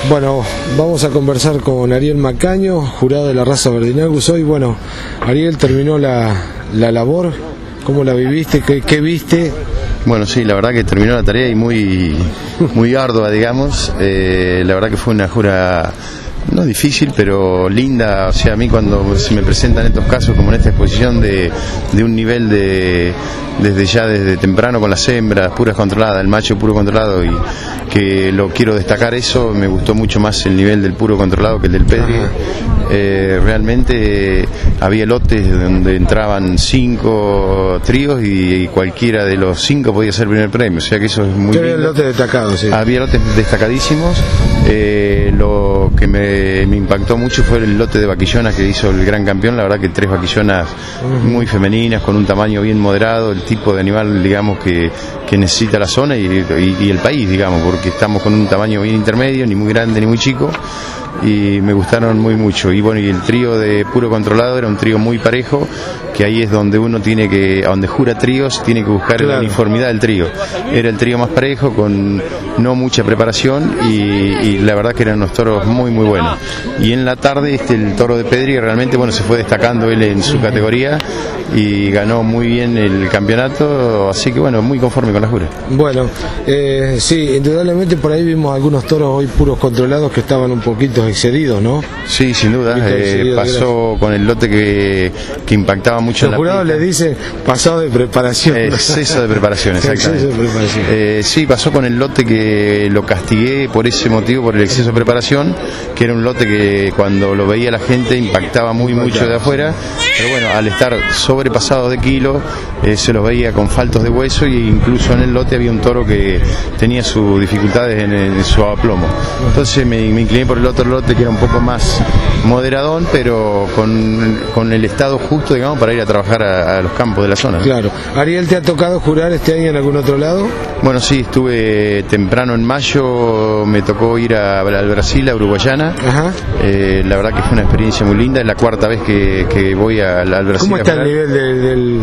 Bueno, vamos a conversar con Ariel Macaño, jurado de la raza Verdinagus. Hoy, bueno, Ariel, terminó la labor. ¿Cómo la viviste? ¿Qué viste? Bueno, sí, la verdad que terminó la tarea y muy ardua, digamos. La verdad que fue una jura no difícil, pero linda. O sea, a mí cuando se me presentan estos casos, como en esta exposición, de un nivel desde temprano con las hembras puras controladas, el macho puro controlado, y que lo quiero destacar eso, me gustó mucho más el nivel del puro controlado que el del Pedri. Realmente había lotes donde entraban 5 tríos y cualquiera de los 5 podía ser primer premio, o sea que eso es muy lindo. Había lotes destacados, sí. Había lotes destacadísimos. Lo que me impactó mucho fue el lote de vaquillonas que hizo el gran campeón. La verdad que 3 vaquillonas muy femeninas, con un tamaño bien moderado, el tipo de animal, digamos, que necesita la zona y el país, digamos, porque estamos con un tamaño bien intermedio, ni muy grande ni muy chico, y me gustaron mucho. Y bueno, y el trío de puro controlado era un trío muy parejo, que ahí es donde uno tiene que, donde jura tríos, tiene que buscar la uniformidad del trío. Era el trío más parejo, con no mucha preparación, y la verdad que eran unos toros muy buenos. Y en la tarde el toro de Pedri realmente, bueno, se fue destacando él en su categoría y ganó muy bien el campeonato, así que bueno, muy conforme con la jura. Bueno, sí, indudablemente por ahí vimos algunos toros hoy puros controlados que estaban un poquito excedidos, ¿no? Sí, sin duda. Pasó con el lote que impactaba mucho. Los jurados le dicen pasado de preparación. Exceso de preparación, exactamente. Exceso de preparación. Sí, pasó con el lote que lo castigué por ese motivo, por el exceso de preparación, que era un lote que cuando lo veía la gente impactaba mucho de afuera, pero bueno, al estar sobrepasado de kilo, se los veía con faltos de hueso, y incluso en el lote había un toro que tenía sus dificultades en su aplomo. Entonces me incliné por el otro lote, que era un poco más moderadón, pero con el estado justo, digamos, para ir a trabajar a los campos de la zona. Claro. Ariel, ¿te ha tocado jurar este año en algún otro lado? Bueno, sí, estuve temprano en mayo, me tocó ir al Brasil, a Uruguayana. La verdad que fue una experiencia muy linda, es la 4ª vez que voy al Brasil. ¿Cómo está el nivel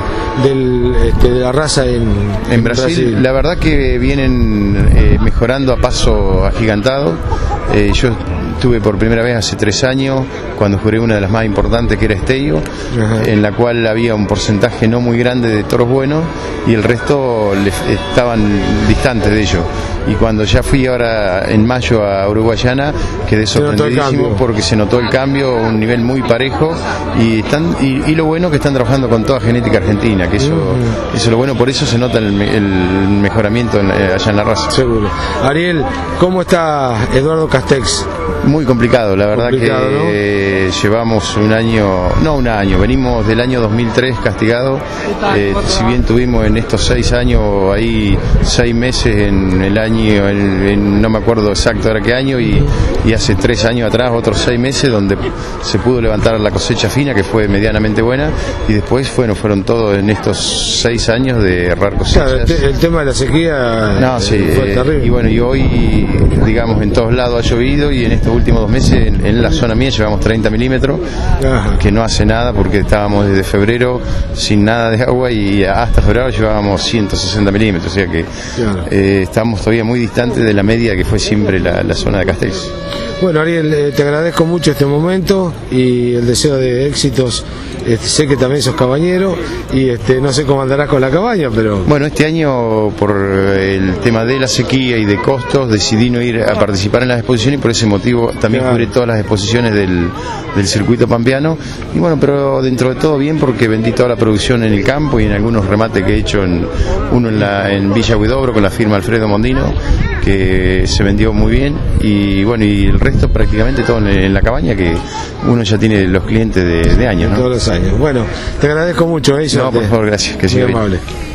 de la raza en Brasil? La verdad que vienen mejorando a paso agigantado. Yo estuve por primera vez hace 3 años, cuando juré una de las más importantes, que era Esteio, en la cual había un porcentaje no muy grande de toros buenos y el resto estaban distantes de ellos. Y cuando ya fui ahora en mayo a Uruguayana, quedé sorprendidísimo porque se notó el cambio, un nivel muy parejo, y lo bueno que están trabajando con toda genética argentina, que eso es lo bueno, por eso se nota el mejoramiento allá en la raza. Seguro. Ariel, ¿cómo está Eduardo Castex? Muy complicado, la verdad, que ¿no? Llevamos venimos del año 2003 castigado. Si bien tuvimos en estos 6 años ahí 6 meses en el año, no me acuerdo exacto ahora qué año, y hace 3 años atrás otros 6 meses donde se pudo levantar la cosecha fina, que fue medianamente buena, y después fueron todos en estos 6 años de errar cosechas. Claro, el tema de la sequía fue terrible. Y bueno, y hoy, digamos, en todos lados ha llovido, y en estos últimos 2 meses en la zona mía llevamos 30 milímetros, que no hace nada, porque estábamos desde febrero sin nada de agua, y hasta febrero llevábamos 160 milímetros, o sea que estamos todavía muy distantes de la media que fue siempre la zona de Castex. Bueno, Ariel, te agradezco mucho este momento y el deseo de éxitos. Sé que también sos cabañero y no sé cómo andarás con la cabaña, pero... Bueno, este año, por el tema de la sequía y de costos, decidí no ir a participar en las exposiciones, y por ese motivo también cubré todas las exposiciones del circuito pampeano. Y bueno, pero dentro de todo bien, porque vendí toda la producción en el campo y en algunos remates que he hecho, uno en Villa Huidobro con la firma Alfredo Mondino, que se vendió muy bien, y bueno, y el resto prácticamente todo en la cabaña, que uno ya tiene los clientes de años, ¿no? Todos los años. Bueno, te agradezco mucho. No, por favor, gracias. Que siga bien. Amable.